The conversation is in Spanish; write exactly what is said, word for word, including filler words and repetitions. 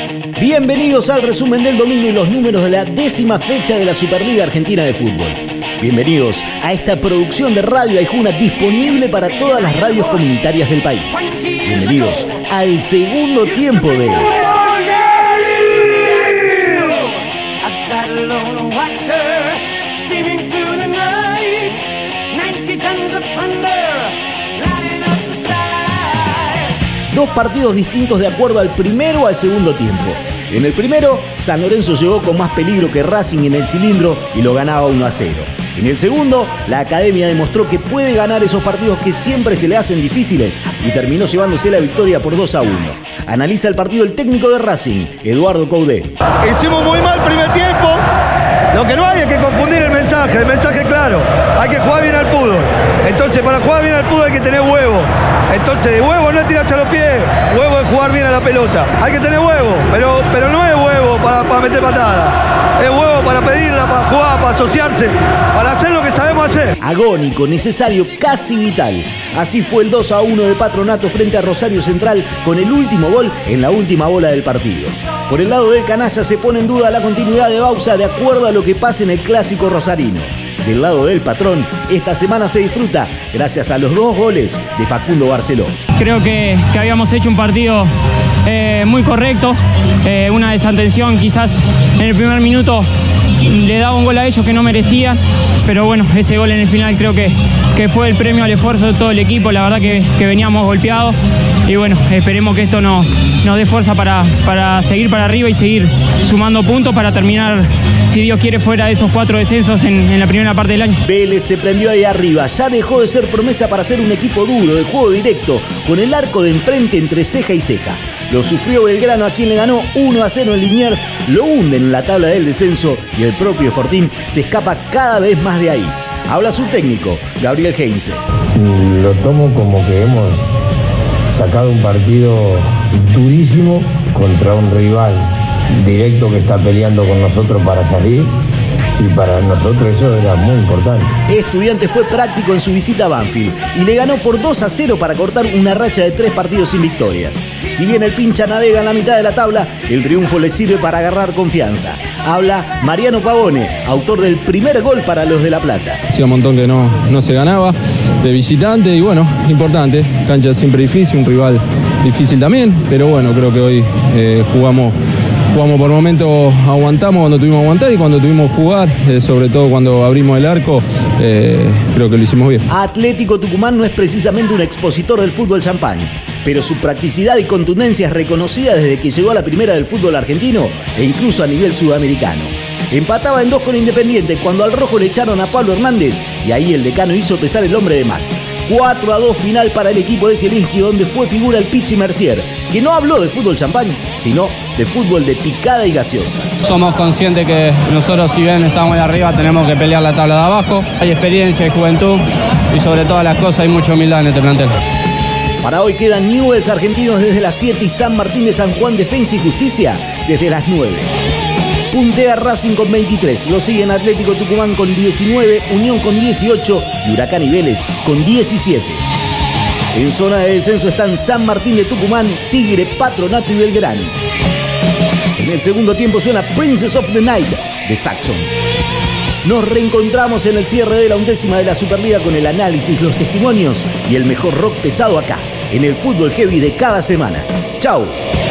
Bienvenidos al resumen del domingo y los números de la décima fecha de la Superliga Argentina de Fútbol. Bienvenidos a esta producción de Radio Aijuna disponible para todas las radios comunitarias del país. Bienvenidos al segundo tiempo de... Dos partidos distintos de acuerdo al primero o al segundo tiempo. En el primero, San Lorenzo llegó con más peligro que Racing en el cilindro y lo ganaba uno a cero. En el segundo, la Academia demostró que puede ganar esos partidos que siempre se le hacen difíciles y terminó llevándose la victoria por dos a uno. Analiza el partido el técnico de Racing, Eduardo Coudet. Hicimos muy mal primer tiempo. Lo que no hay es que confundir el mensaje, el mensaje claro. Hay que jugar bien al fútbol. Entonces, para jugar bien al fútbol hay que tener huevo. Entonces, huevo no es tirarse a los pies, huevo es jugar bien a la pelota. Hay que tener huevo, pero, pero no es huevo para, para meter patada. Es huevo para pedirla, para jugar, para asociarse, para hacer lo que sabemos hacer. Agónico, necesario, casi vital. Así fue el dos a uno de Patronato frente a Rosario Central con el último gol en la última bola del partido. Por el lado del canalla se pone en duda la continuidad de Bausa de acuerdo a lo que pase en el clásico rosarino. Del lado del patrón, esta semana se disfruta gracias a los dos goles de Facundo Barceló. Creo que, que habíamos hecho un partido eh, muy correcto, eh, una desatención quizás en el primer minuto le daba un gol a ellos que no merecían, pero bueno, ese gol en el final creo que, que fue el premio al esfuerzo de todo el equipo, la verdad que, que veníamos golpeados y bueno, esperemos que esto nos, nos dé fuerza para, para seguir para arriba y seguir sumando puntos para terminar, si Dios quiere, fuera de esos cuatro descensos en, en la primera parte del año. Vélez se prendió ahí arriba, ya dejó de ser promesa para ser un equipo duro, de juego directo, con el arco de enfrente entre ceja y ceja. Lo sufrió Belgrano, a quien le ganó uno a cero en Liniers, lo hunden en la tabla del descenso y el propio Fortín se escapa cada vez más de ahí. Habla su técnico, Gabriel Heinze. Lo tomo como que hemos sacado un partido durísimo contra un rival directo que está peleando con nosotros para salir. Y para nosotros eso era muy importante. Estudiantes fue práctico en su visita a Banfield y le ganó por dos a cero para cortar una racha de tres partidos sin victorias. Si bien el pincha navega en la mitad de la tabla, el triunfo le sirve para agarrar confianza. Habla Mariano Pavone, autor del primer gol para los de La Plata. Hacía un montón que no, no se ganaba de visitante y bueno, importante. Cancha siempre difícil, un rival difícil también, pero bueno, creo que hoy eh, jugamos... Jugamos por momentos, aguantamos cuando tuvimos que aguantar y cuando tuvimos que jugar, eh, sobre todo cuando abrimos el arco, eh, creo que lo hicimos bien. Atlético Tucumán no es precisamente un expositor del fútbol champán, pero su practicidad y contundencia es reconocida desde que llegó a la primera del fútbol argentino e incluso a nivel sudamericano. Empataba en dos con Independiente cuando al rojo le echaron a Pablo Hernández y ahí el decano hizo pesar el hombre de más. cuatro a dos final para el equipo de Zielinski, donde fue figura el Pichi Mercier, que no habló de fútbol champán, sino de fútbol de picada y gaseosa. Somos conscientes que nosotros, si bien estamos ahí arriba, tenemos que pelear la tabla de abajo. Hay experiencia, hay juventud y sobre todas las cosas hay mucha humildad en este plantel. Para hoy quedan Newell's Argentinos desde las siete y San Martín de San Juan Defensa y Justicia desde las nueve. Puntea Racing con veintitrés, lo siguen Atlético Tucumán con diecinueve, Unión con dieciocho y Huracán y Vélez con diecisiete. En zona de descenso están San Martín de Tucumán, Tigre, Patronato y Belgrano. En el segundo tiempo suena Princess of the Night de Saxon. Nos reencontramos en el cierre de la undécima de la Superliga con el análisis, los testimonios y el mejor rock pesado acá, en el Fútbol Heavy de cada semana. ¡Chau!